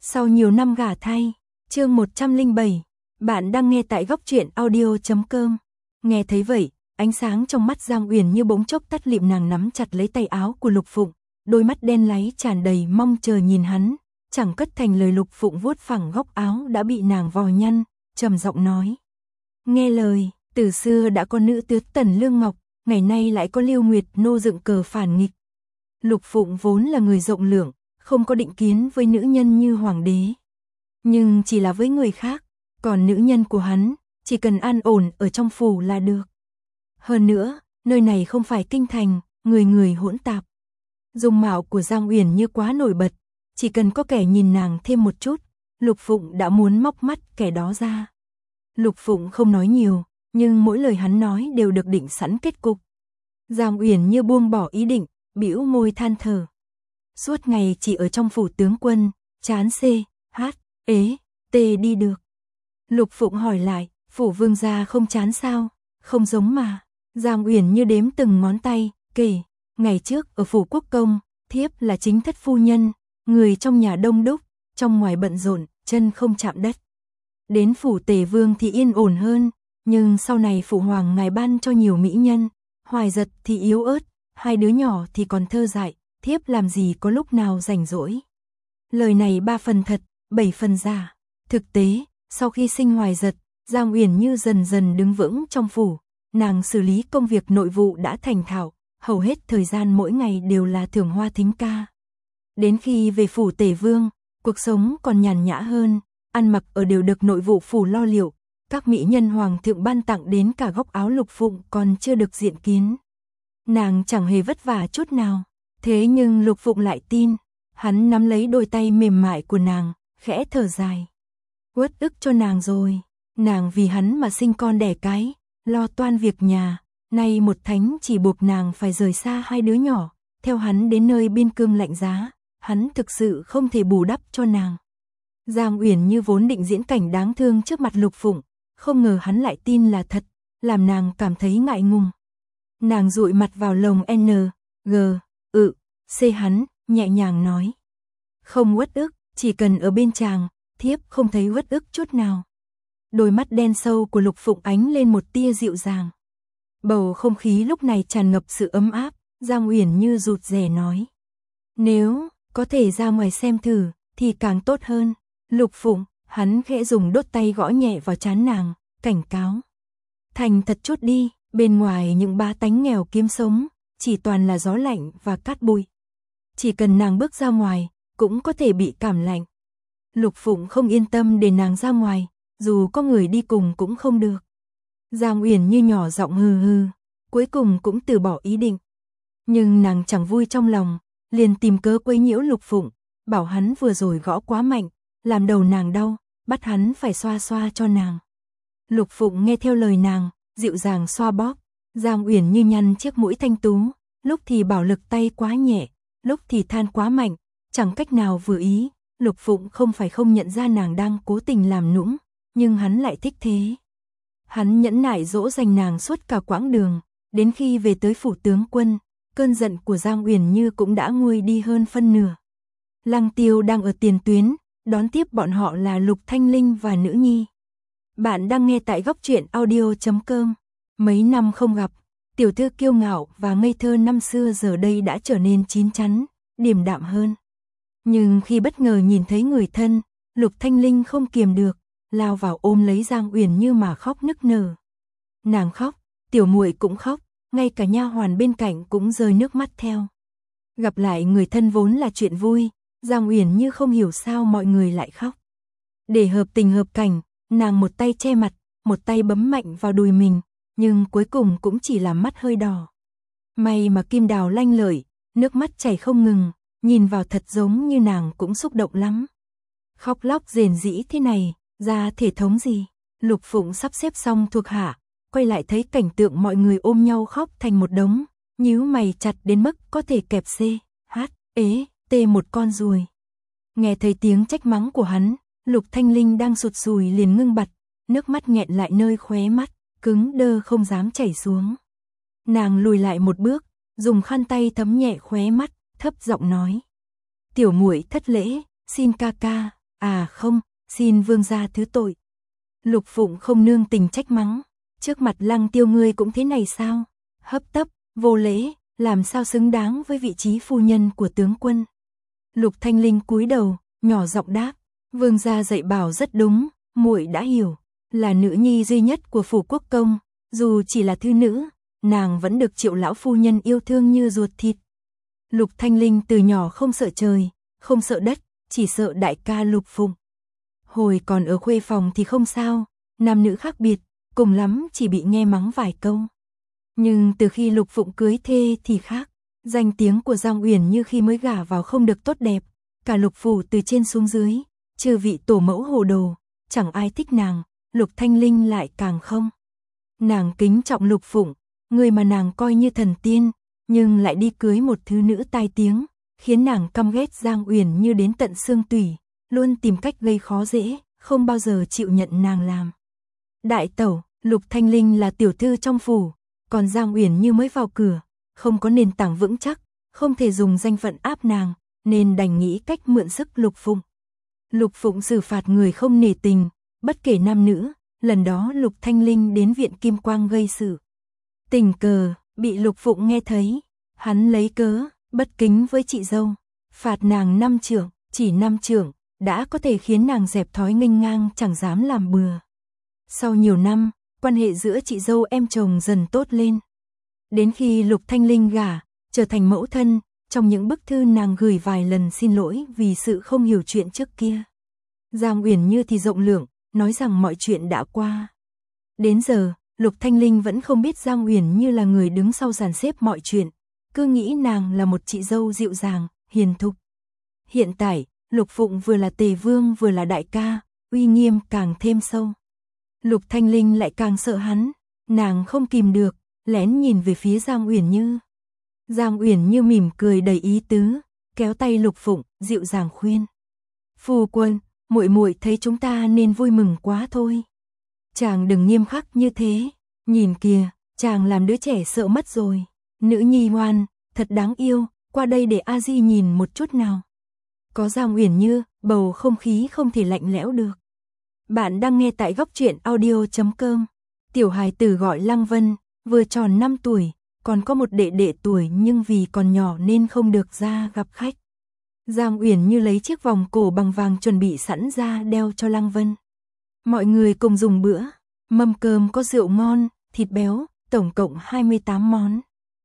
Sau nhiều năm gả thay, chương 107, bạn đang nghe tại góc truyện audio.com. Nghe thấy vậy, ánh sáng trong mắt Giang Uyển như bỗng chốc tắt lịm, nàng nắm chặt lấy tay áo của Lục Phụng, đôi mắt đen láy tràn đầy mong chờ nhìn hắn, chẳng cất thành lời. Lục Phụng vuốt phẳng góc áo đã bị nàng vò nhăn, trầm giọng nói: "Nghe lời, từ xưa đã có nữ tước Tần Lương Ngọc, ngày nay lại có Lưu Nguyệt nô dựng cờ phản nghịch." Lục Phụng vốn là người rộng lượng, không có định kiến với nữ nhân như hoàng đế. Nhưng chỉ là với người khác, còn nữ nhân của hắn, chỉ cần an ổn ở trong phủ là được. Hơn nữa, nơi này không phải kinh thành, người người hỗn tạp. Dung mạo của Giang Uyển như quá nổi bật, chỉ cần có kẻ nhìn nàng thêm một chút, Lục Phụng đã muốn móc mắt kẻ đó ra. Lục Phụng không nói nhiều, nhưng mỗi lời hắn nói đều được định sẵn kết cục. Giang Uyển như buông bỏ ý định, bĩu môi than thở. Suốt ngày chỉ ở trong phủ tướng quân, chán đi được. Lục Phụng hỏi lại, phủ vương gia không chán sao? Không giống mà. Giang Uyển như đếm từng ngón tay, kể, ngày trước ở phủ quốc công, thiếp là chính thất phu nhân, người trong nhà đông đúc, trong ngoài bận rộn, chân không chạm đất. Đến phủ Tề Vương thì yên ổn hơn, nhưng sau này phụ hoàng ngài ban cho nhiều mỹ nhân, Hoài Giật thì yếu ớt, hai đứa nhỏ thì còn thơ dại, thiếp làm gì có lúc nào rảnh rỗi. Lời này 3 phần thật, 7 phần giả. Thực tế, sau khi sinh Hoài Giật, Giang Uyển như dần dần đứng vững trong phủ, nàng xử lý công việc nội vụ đã thành thạo, hầu hết thời gian mỗi ngày đều là thưởng hoa thính ca. Đến khi về phủ Tề Vương, cuộc sống còn nhàn nhã hơn, ăn mặc ở đều được nội vụ phủ lo liệu, các mỹ nhân hoàng thượng ban tặng đến cả góc áo Lục Phụng còn chưa được diện kiến. Nàng chẳng hề vất vả chút nào, thế nhưng Lục Phụng lại tin. Hắn nắm lấy đôi tay mềm mại của nàng, khẽ thở dài. Uất ức cho nàng rồi, nàng vì hắn mà sinh con đẻ cái, lo toan việc nhà, nay một thánh chỉ buộc nàng phải rời xa hai đứa nhỏ, theo hắn đến nơi biên cương lạnh giá, hắn thực sự không thể bù đắp cho nàng. Giang Uyển như vốn định diễn cảnh đáng thương trước mặt Lục Phụng, không ngờ hắn lại tin là thật, làm nàng cảm thấy ngại ngùng. Nàng dụi mặt vào lồng hắn, nhẹ nhàng nói. Không uất ức, chỉ cần ở bên chàng, thiếp không thấy uất ức chút nào. Đôi mắt đen sâu của Lục Phụng ánh lên một tia dịu dàng. Bầu không khí lúc này tràn ngập sự ấm áp, Giang Uyển như rụt rè nói. Nếu có thể ra ngoài xem thử, thì càng tốt hơn. Lục Phụng, hắn khẽ dùng đốt tay gõ nhẹ vào trán nàng, cảnh cáo. Thành thật chút đi, bên ngoài những bá tánh nghèo kiếm sống, chỉ toàn là gió lạnh và cát bụi. Chỉ cần nàng bước ra ngoài, cũng có thể bị cảm lạnh. Lục Phụng không yên tâm để nàng ra ngoài, dù có người đi cùng cũng không được. Giang Uyển như nhỏ giọng hừ hừ, cuối cùng cũng từ bỏ ý định. Nhưng nàng chẳng vui trong lòng, liền tìm cớ quấy nhiễu Lục Phụng, bảo hắn vừa rồi gõ quá mạnh, làm đầu nàng đau, bắt hắn phải xoa xoa cho nàng. Lục Phụng nghe theo lời nàng, dịu dàng xoa bóp. Giang Uyển như nhăn chiếc mũi thanh tú, lúc thì bảo lực tay quá nhẹ, lúc thì than quá mạnh, chẳng cách nào vừa ý. Lục Phụng không phải không nhận ra nàng đang cố tình làm nũng, nhưng hắn lại thích thế. Hắn nhẫn nại dỗ dành nàng suốt cả quãng đường, đến khi về tới phủ tướng quân, cơn giận của Giang Uyển như cũng đã nguôi đi hơn phân nửa. Lăng Tiêu đang ở tiền tuyến, đón tiếp bọn họ là Lục Thanh Linh và nữ nhi. Bạn đang nghe tại góc truyện audio.com. Mấy năm không gặp, tiểu thư kiêu ngạo và ngây thơ năm xưa giờ đây đã trở nên chín chắn, điềm đạm hơn. Nhưng khi bất ngờ nhìn thấy người thân, Lục Thanh Linh không kiềm được, lao vào ôm lấy Giang Uyển như mà khóc nức nở. Nàng khóc, tiểu muội cũng khóc, ngay cả nha hoàn bên cạnh cũng rơi nước mắt theo. Gặp lại người thân vốn là chuyện vui, Giang Uyển như không hiểu sao mọi người lại khóc. Để hợp tình hợp cảnh, nàng một tay che mặt, một tay bấm mạnh vào đùi mình, nhưng cuối cùng cũng chỉ làm mắt hơi đỏ. May mà Kim Đào lanh lợi, nước mắt chảy không ngừng, nhìn vào thật giống như nàng cũng xúc động lắm. Khóc lóc rền rĩ thế này, ra thể thống gì? Lục Phụng sắp xếp xong thuộc hạ, quay lại thấy cảnh tượng mọi người ôm nhau khóc thành một đống, nhíu mày chặt đến mức có thể kẹp một con ruồi. Nghe thấy tiếng trách mắng của hắn, Lục Thanh Linh đang sụt sùi liền ngưng bặt, nước mắt nghẹn lại nơi khóe mắt, cứng đơ không dám chảy xuống. Nàng lùi lại một bước, dùng khăn tay thấm nhẹ khóe mắt, thấp giọng nói: "Tiểu muội thất lễ, xin ca ca À không, xin vương gia thứ tội. Lục Phụng không nương tình trách mắng, trước mặt Lăng Tiêu ngươi cũng thế này sao? Hấp tấp, vô lễ, làm sao xứng đáng với vị trí phu nhân của tướng quân. Lục Thanh Linh cúi đầu, nhỏ giọng đáp, vương gia dạy bảo rất đúng, muội đã hiểu, là nữ nhi duy nhất của phủ quốc công, dù chỉ là thư nữ, nàng vẫn được Triệu lão phu nhân yêu thương như ruột thịt. Lục Thanh Linh từ nhỏ không sợ trời, không sợ đất, chỉ sợ đại ca Lục Phụng. Hồi còn ở khuê phòng thì không sao, nam nữ khác biệt, cùng lắm chỉ bị nghe mắng vài câu. Nhưng từ khi Lục Phụng cưới thê thì khác, danh tiếng của Giang Uyển Như khi mới gả vào không được tốt đẹp, cả Lục phủ từ trên xuống dưới, trừ vị tổ mẫu hồ đồ, chẳng ai thích nàng, Lục Thanh Linh lại càng không. Nàng kính trọng Lục Phụng, người mà nàng coi như thần tiên, nhưng lại đi cưới một thứ nữ tai tiếng, khiến nàng căm ghét Giang Uyển Như đến tận xương tủy, luôn tìm cách gây khó dễ, không bao giờ chịu nhận nàng làm đại tẩu. Lục Thanh Linh là tiểu thư trong phủ, còn Giang Uyển Như mới vào cửa, không có nền tảng vững chắc, không thể dùng danh phận áp nàng, nên đành nghĩ cách mượn sức Lục Phụng. Lục Phụng xử phạt người không nể tình, bất kể nam nữ, lần đó Lục Thanh Linh đến viện Kim Quang gây sự. Tình cờ, bị Lục Phụng nghe thấy, hắn lấy cớ, bất kính với chị dâu, phạt nàng 5 trượng, chỉ 5 trượng, đã có thể khiến nàng dẹp thói nghênh ngang chẳng dám làm bừa. Sau nhiều năm, quan hệ giữa chị dâu em chồng dần tốt lên. Đến khi Lục Thanh Linh gả, trở thành mẫu thân, trong những bức thư nàng gửi vài lần xin lỗi vì sự không hiểu chuyện trước kia. Giang Uyển Như thì rộng lượng, nói rằng mọi chuyện đã qua. Đến giờ, Lục Thanh Linh vẫn không biết Giang Uyển Như là người đứng sau dàn xếp mọi chuyện, cứ nghĩ nàng là một chị dâu dịu dàng, hiền thục. Hiện tại, Lục Phụng vừa là tề vương vừa là đại ca, uy nghiêm càng thêm sâu. Lục Thanh Linh lại càng sợ hắn, nàng không kìm được, lén nhìn về phía Giang Uyển Như. Giang Uyển Như mỉm cười đầy ý tứ, kéo tay Lục Phụng, dịu dàng khuyên. Phu quân, muội muội thấy chúng ta nên vui mừng quá thôi. Chàng đừng nghiêm khắc như thế, nhìn kìa, chàng làm đứa trẻ sợ mất rồi. Nữ nhi ngoan, thật đáng yêu, qua đây để A Di nhìn một chút nào. Có Giang Uyển Như, bầu không khí không thể lạnh lẽo được. Bạn đang nghe tại góc truyện audio.com. Tiểu hài tử gọi Lăng Vân, vừa tròn 5 tuổi, còn có một đệ đệ tuổi nhưng vì còn nhỏ nên không được ra gặp khách. Giang Uyển Như lấy chiếc vòng cổ bằng vàng chuẩn bị sẵn ra đeo cho Lăng Vân. Mọi người cùng dùng bữa, mâm cơm có rượu ngon, thịt béo, tổng cộng 28 món.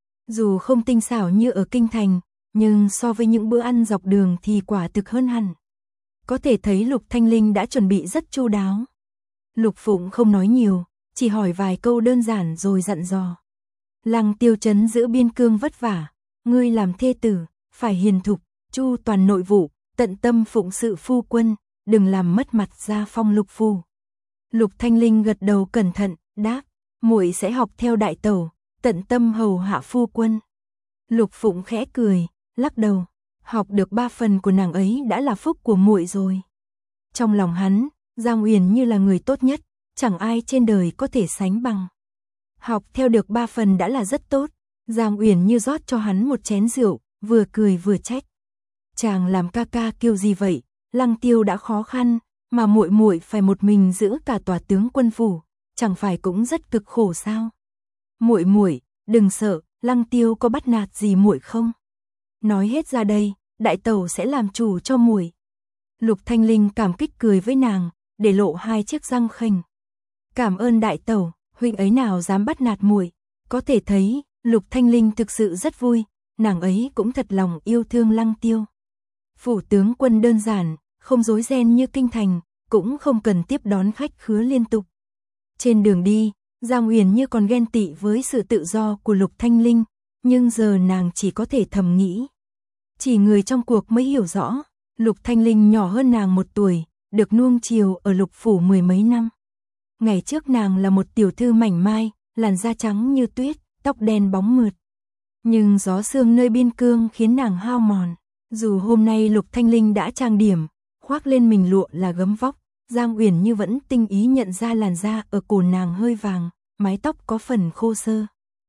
Dù không tinh xảo như ở kinh thành, nhưng so với những bữa ăn dọc đường thì quả thực hơn hẳn. Có thể thấy Lục Thanh Linh đã chuẩn bị rất chu đáo. Lục Phụng không nói nhiều, chỉ hỏi vài câu đơn giản rồi dặn dò. Lăng Tiêu trấn giữ biên cương vất vả, ngươi làm thê tử, phải hiền thục, chu toàn nội vụ, tận tâm phụng sự phu quân, đừng làm mất mặt gia phong Lục phủ. Lục Thanh Linh gật đầu cẩn thận, đáp, muội sẽ học theo đại tẩu, tận tâm hầu hạ phu quân. Lục Phụng khẽ cười, lắc đầu, học được 3 phần của nàng ấy đã là phúc của muội rồi. Trong lòng hắn, Giang Uyển Như là người tốt nhất, chẳng ai trên đời có thể sánh bằng. Học theo được 3 phần đã là rất tốt. Giang Uyển Như rót cho hắn một chén rượu, vừa cười vừa trách. Chàng làm ca ca kêu gì vậy? Lăng Tiêu đã khó khăn, mà muội muội phải một mình giữ cả tòa tướng quân phủ, chẳng phải cũng rất cực khổ sao? Muội muội, đừng sợ, Lăng Tiêu có bắt nạt gì muội không? Nói hết ra đây, đại tẩu sẽ làm chủ cho muội. Lục Thanh Linh cảm kích cười với nàng, để lộ 2 chiếc răng khênh. Cảm ơn đại tẩu, huynh ấy nào dám bắt nạt muội. Có thể thấy, Lục Thanh Linh thực sự rất vui, nàng ấy cũng thật lòng yêu thương Lăng Tiêu. Phủ tướng quân đơn giản, không rối ren như kinh thành, cũng không cần tiếp đón khách khứa liên tục. Trên đường đi, Giang Uyển Như còn ghen tị với sự tự do của Lục Thanh Linh, nhưng giờ nàng chỉ có thể thầm nghĩ. Chỉ người trong cuộc mới hiểu rõ, Lục Thanh Linh nhỏ hơn nàng 1 tuổi, được nuông chiều ở Lục phủ 10 mấy năm. Ngày trước nàng là một tiểu thư mảnh mai, làn da trắng như tuyết, tóc đen bóng mượt. Nhưng gió sương nơi biên cương khiến nàng hao mòn. Dù hôm nay Lục Thanh Linh đã trang điểm, khoác lên mình lụa là gấm vóc, Giang Uyển Như vẫn tinh ý nhận ra làn da ở cổ nàng hơi vàng, mái tóc có phần khô xơ.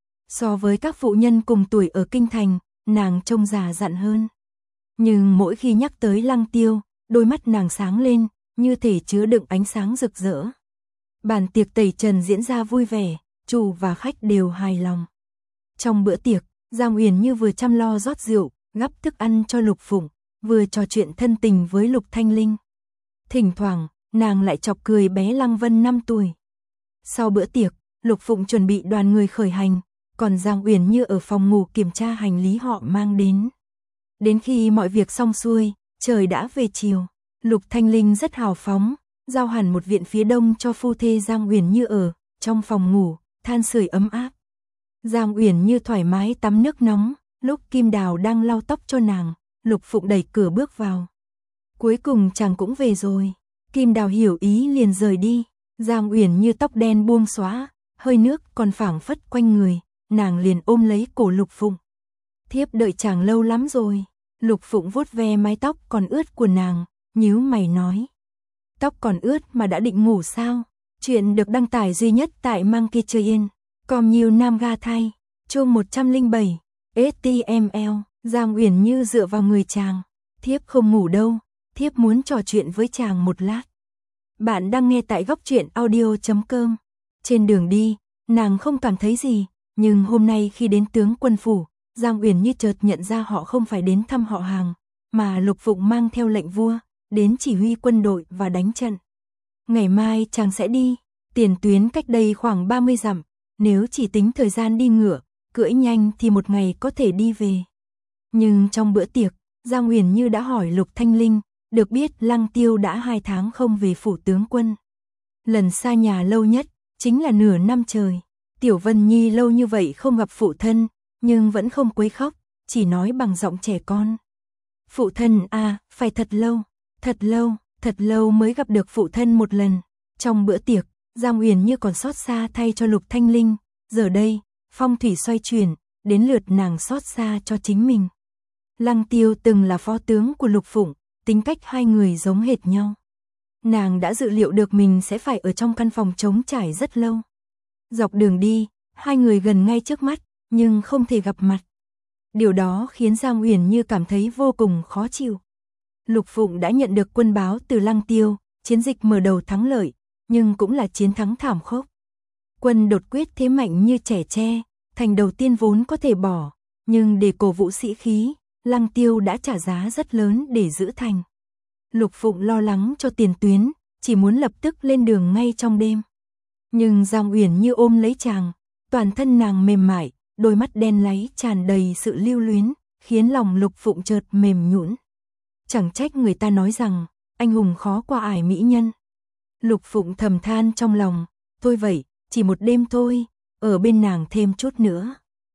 So với các phụ nhân cùng tuổi ở kinh thành, nàng trông già dặn hơn. Nhưng mỗi khi nhắc tới Lăng Tiêu, đôi mắt nàng sáng lên, như thể chứa đựng ánh sáng rực rỡ. Bàn tiệc tẩy trần diễn ra vui vẻ, chủ và khách đều hài lòng. Trong bữa tiệc, Giang Uyển Như vừa chăm lo rót rượu, gắp thức ăn cho Lục Phụng, vừa trò chuyện thân tình với Lục Thanh Linh. Thỉnh thoảng, nàng lại chọc cười bé Lăng Vân 5 tuổi. Sau bữa tiệc, Lục Phụng chuẩn bị đoàn người khởi hành, còn Giang Uyển Như ở phòng ngủ kiểm tra hành lý họ mang đến. Đến khi mọi việc xong xuôi, trời đã về chiều. Lục Thanh Linh rất hào phóng, giao hẳn một viện phía đông cho phu thê Giang Uyển Như ở, trong phòng ngủ, than sưởi ấm áp. Giang Uyển Như thoải mái tắm nước nóng, lúc Kim Đào đang lau tóc cho nàng, Lục Phụng đẩy cửa bước vào. Cuối cùng chàng cũng về rồi. Kim Đào hiểu ý liền rời đi. Giang Uyển Như tóc đen buông xóa, hơi nước còn phảng phất quanh người, nàng liền ôm lấy cổ Lục Phụng. Thiếp đợi chàng lâu lắm rồi. Lục Phụng vuốt ve mái tóc còn ướt của nàng, nhíu mày nói. Tóc còn ướt mà đã định ngủ sao? Chuyện được đăng tải duy nhất tại Monkey Train. Còn nhiều nam ga thay. Chương 107. HTML. Giang Uyển Như dựa vào người chàng. Thiếp không ngủ đâu. Thiếp muốn trò chuyện với chàng một lát. Bạn đang nghe tại góc truyện audio.com. Trên đường đi, nàng không cảm thấy gì. Nhưng hôm nay khi đến tướng quân phủ, Giang Uyển Như chợt nhận ra họ không phải đến thăm họ hàng, mà Lục Phụng mang theo lệnh vua, đến chỉ huy quân đội và đánh trận. Ngày mai chàng sẽ đi, tiền tuyến cách đây khoảng 30 dặm, nếu chỉ tính thời gian đi ngựa, cưỡi nhanh thì một ngày có thể đi về. Nhưng trong bữa tiệc, Giang Uyển Như đã hỏi Lục Thanh Linh, được biết Lăng Tiêu đã 2 tháng không về phủ tướng quân. Lần xa nhà lâu nhất, chính là nửa năm trời. Tiểu Vân Nhi lâu như vậy không gặp phụ thân, nhưng vẫn không quấy khóc, chỉ nói bằng giọng trẻ con. Phụ thân à, phải thật lâu mới gặp được phụ thân một lần. Trong bữa tiệc, Giang Uyển Như còn xót xa thay cho Lục Thanh Linh, giờ đây, phong thủy xoay chuyển, đến lượt nàng xót xa cho chính mình. Lăng Tiêu từng là phó tướng của Lục Phụng, tính cách hai người giống hệt nhau. Nàng đã dự liệu được mình sẽ phải ở trong căn phòng trống trải rất lâu. Dọc đường đi, hai người gần ngay trước mắt, nhưng không thể gặp mặt. Điều đó khiến Giang Uyển Như cảm thấy vô cùng khó chịu. Lục Phụng đã nhận được quân báo từ Lăng Tiêu, chiến dịch mở đầu thắng lợi, nhưng cũng là chiến thắng thảm khốc. Quân đột quyết thế mạnh như trẻ tre, thành đầu tiên vốn có thể bỏ, nhưng để cổ vũ sĩ khí, Lăng Tiêu đã trả giá rất lớn để giữ thành. Lục Phụng lo lắng cho tiền tuyến, chỉ muốn lập tức lên đường ngay trong đêm. Nhưng Giang Uyển Như ôm lấy chàng, toàn thân nàng mềm mại, đôi mắt đen láy tràn đầy sự lưu luyến, khiến lòng Lục Phụng chợt mềm nhũn. Chẳng trách người ta nói rằng, anh hùng khó qua ải mỹ nhân. Lục Phụng thầm than trong lòng, thôi vậy, chỉ một đêm thôi, ở bên nàng thêm chút nữa.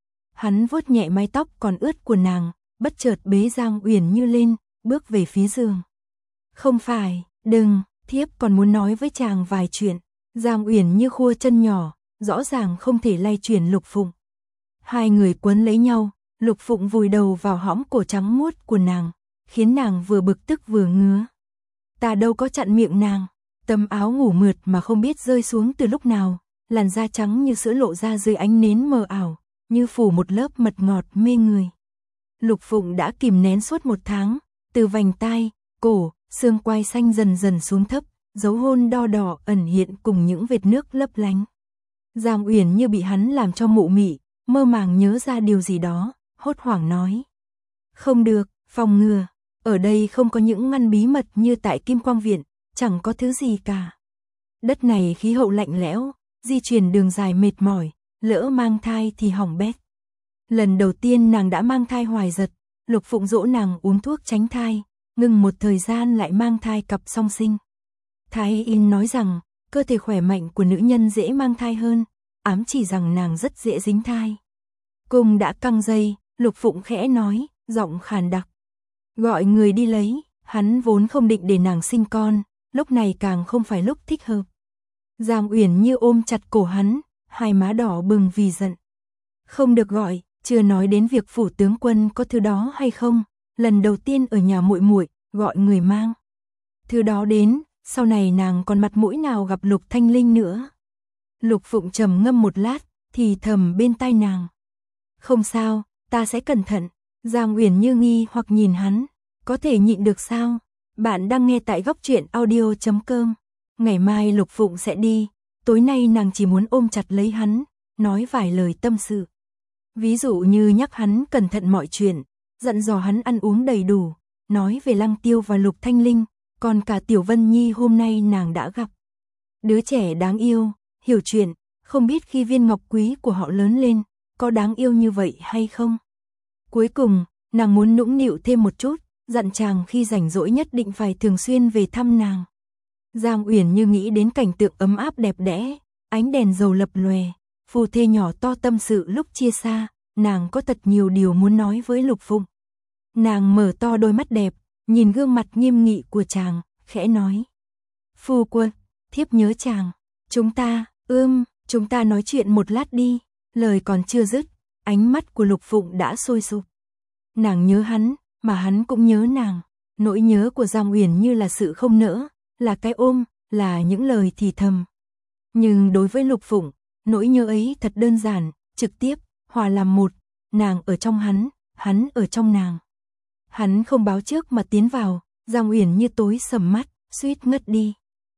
Hắn vuốt nhẹ mái tóc còn ướt của nàng, bất chợt bế Giang Uyển Như lên, bước về phía giường. Không phải, đừng, thiếp còn muốn nói với chàng vài chuyện. Giang Uyển Như khua chân nhỏ, rõ ràng không thể lay chuyển Lục Phụng. Hai người quấn lấy nhau, Lục Phụng vùi đầu vào hõm cổ trắng muốt của nàng, khiến nàng vừa bực tức vừa ngứa. Ta đâu có chặn miệng nàng, tấm áo ngủ mượt mà không biết rơi xuống từ lúc nào, làn da trắng như sữa lộ ra dưới ánh nến mờ ảo, như phủ một lớp mật ngọt mê người. Lục Phụng đã kìm nén suốt 1 tháng, từ vành tai, cổ, xương quai xanh dần dần xuống thấp, dấu hôn đo đỏ ẩn hiện cùng những vệt nước lấp lánh. Giang Uyển Như bị hắn làm cho mụ mị, mơ màng nhớ ra điều gì đó, hốt hoảng nói. Không được, phòng ngừa, ở đây không có những ngăn bí mật như tại Kim Quang Viện, chẳng có thứ gì cả. Đất này khí hậu lạnh lẽo, di chuyển đường dài mệt mỏi, lỡ mang thai thì hỏng bét. Lần đầu tiên nàng đã mang thai hoài giật, Lục Phụng dỗ nàng uống thuốc tránh thai, ngừng một thời gian lại mang thai cặp song sinh. Thái y nói rằng, cơ thể khỏe mạnh của nữ nhân dễ mang thai hơn, ám chỉ rằng nàng rất dễ dính thai. Cung đã căng dây, Lục Phụng khẽ nói, giọng khàn đặc. Gọi người đi lấy, hắn vốn không định để nàng sinh con, lúc này càng không phải lúc thích hợp. Giang Uyển Như ôm chặt cổ hắn, hai má đỏ bừng vì giận. Không được gọi, chưa nói đến việc phủ tướng quân có thứ đó hay không, lần đầu tiên ở nhà muội muội, gọi người mang. Thứ đó đến, sau này nàng còn mặt mũi nào gặp Lục Thanh Linh nữa. Lục Phụng trầm ngâm một lát, thì thầm bên tai nàng. Không sao, ta sẽ cẩn thận. Giang Uyển Như nghi hoặc nhìn hắn, có thể nhịn được sao? Bạn đang nghe tại góc truyện audio.com. Ngày mai Lục Phụng sẽ đi, tối nay nàng chỉ muốn ôm chặt lấy hắn, nói vài lời tâm sự. Ví dụ như nhắc hắn cẩn thận mọi chuyện, dặn dò hắn ăn uống đầy đủ, nói về Lăng Tiêu và Lục Thanh Linh, còn cả Tiểu Vân Nhi hôm nay nàng đã gặp. Đứa trẻ đáng yêu, hiểu chuyện, không biết khi viên ngọc quý của họ lớn lên, có đáng yêu như vậy hay không. Cuối cùng, nàng muốn nũng nịu thêm một chút, dặn chàng khi rảnh rỗi nhất định phải thường xuyên về thăm nàng. Giang Uyển như nghĩ đến cảnh tượng ấm áp đẹp đẽ, ánh đèn dầu lập lòe, phu thê nhỏ to tâm sự lúc chia xa, nàng có thật nhiều điều muốn nói với Lục Phụng. Nàng mở to đôi mắt đẹp, nhìn gương mặt nghiêm nghị của chàng, khẽ nói. Phu quân, thiếp nhớ chàng, chúng ta nói chuyện một lát đi, lời còn chưa dứt, ánh mắt của Lục Phụng đã sôi sục. Nàng nhớ hắn, mà hắn cũng nhớ nàng, nỗi nhớ của Giang Uyển như là sự không nỡ, là cái ôm, là những lời thì thầm. Nhưng đối với Lục Phụng, nỗi nhớ ấy thật đơn giản, trực tiếp, hòa làm một, nàng ở trong hắn ở trong nàng. Hắn không báo trước mà tiến vào, Giang Uyển như tối sầm mắt, suýt ngất đi.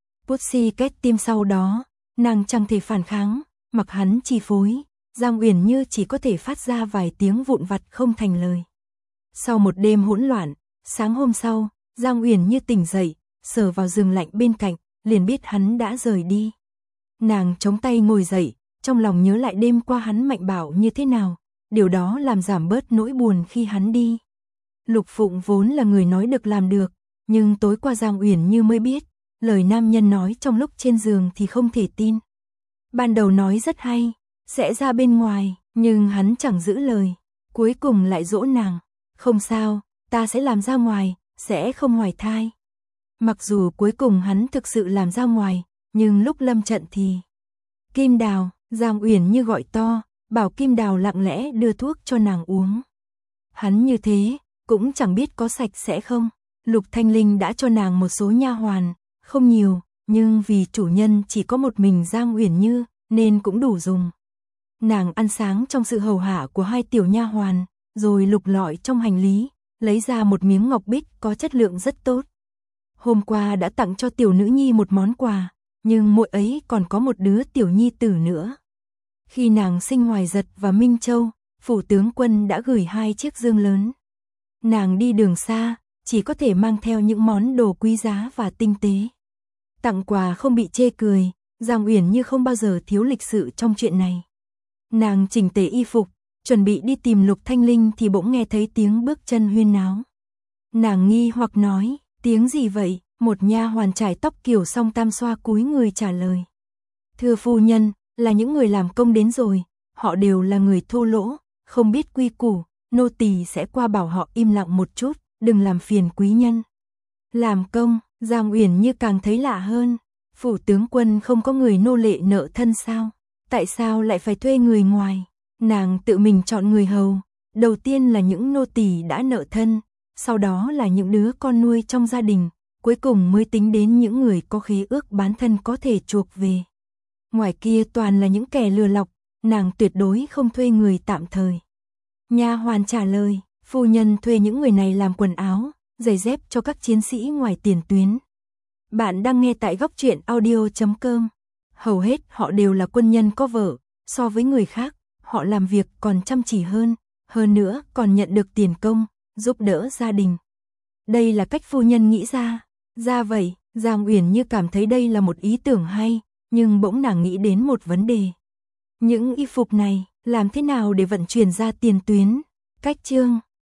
Pussy két tim sau đó, nàng chẳng thể phản kháng, mặc hắn chi phối, Giang Uyển như chỉ có thể phát ra vài tiếng vụn vặt không thành lời. Sau một đêm hỗn loạn, sáng hôm sau, Giang Uyển như tỉnh dậy, sờ vào giường lạnh bên cạnh, liền biết hắn đã rời đi. Nàng chống tay ngồi dậy, trong lòng nhớ lại đêm qua hắn mạnh bạo như thế nào, điều đó làm giảm bớt nỗi buồn khi hắn đi. Lục Phụng vốn là người nói được làm được, nhưng tối qua Giang Uyển như mới biết, lời nam nhân nói trong lúc trên giường thì không thể tin. Ban đầu nói rất hay, sẽ ra bên ngoài, nhưng hắn chẳng giữ lời, cuối cùng lại dỗ nàng. Không sao, ta sẽ làm ra ngoài, sẽ không hoài thai. Mặc dù cuối cùng hắn thực sự làm ra ngoài, nhưng lúc lâm trận thì... Kim Đào, Giang Uyển như gọi to, bảo Kim Đào lặng lẽ đưa thuốc cho nàng uống. Hắn như thế, cũng chẳng biết có sạch sẽ không. Lục Thanh Linh đã cho nàng một số nha hoàn, không nhiều, nhưng vì chủ nhân chỉ có một mình Giang Uyển như, nên cũng đủ dùng. Nàng ăn sáng trong sự hầu hạ của hai tiểu nha hoàn, rồi lục lọi trong hành lý, lấy ra một miếng ngọc bích có chất lượng rất tốt. Hôm qua đã tặng cho tiểu nữ nhi một món quà, nhưng muội ấy còn có một đứa tiểu nhi tử nữa. Khi nàng sinh Hoài Giật và Minh Châu, phủ tướng quân đã gửi 2 chiếc dương lớn. Nàng đi đường xa, chỉ có thể mang theo những món đồ quý giá và tinh tế. Tặng quà không bị chê cười, Giang Uyển như không bao giờ thiếu lịch sự trong chuyện này. Nàng chỉnh tề y phục, chuẩn bị đi tìm Lục Thanh Linh thì bỗng nghe thấy tiếng bước chân huyên náo. Nàng nghi hoặc nói, tiếng gì vậy? Một nha hoàn trải tóc kiểu song tam xoa cúi người trả lời. Thưa phu nhân, là những người làm công đến rồi, họ đều là người thô lỗ, không biết quy củ, nô tỳ sẽ qua bảo họ im lặng một chút, đừng làm phiền quý nhân. Làm công, Giang Uyển như càng thấy lạ hơn, phủ tướng quân không có người nô lệ nợ thân sao? Tại sao lại phải thuê người ngoài? Nàng tự mình chọn người hầu, đầu tiên là những nô tỳ đã nợ thân, sau đó là những đứa con nuôi trong gia đình, cuối cùng mới tính đến những người có khế ước bán thân có thể chuộc về. Ngoài kia toàn là những kẻ lừa lọc, nàng tuyệt đối không thuê người tạm thời. Nha hoàn trả lời, phu nhân thuê những người này làm quần áo, giày dép cho các chiến sĩ ngoài tiền tuyến. Bạn đang nghe tại góc truyện audio.com. Hầu hết họ đều là quân nhân có vợ, so với người khác, họ làm việc còn chăm chỉ hơn nữa còn nhận được tiền công, giúp đỡ gia đình. Đây là cách phu nhân nghĩ ra vậy, Giang Uyển như cảm thấy đây là một ý tưởng hay, nhưng bỗng nàng nghĩ đến một vấn đề. Những y phục này, làm thế nào để vận chuyển ra tiền tuyến? Cách chương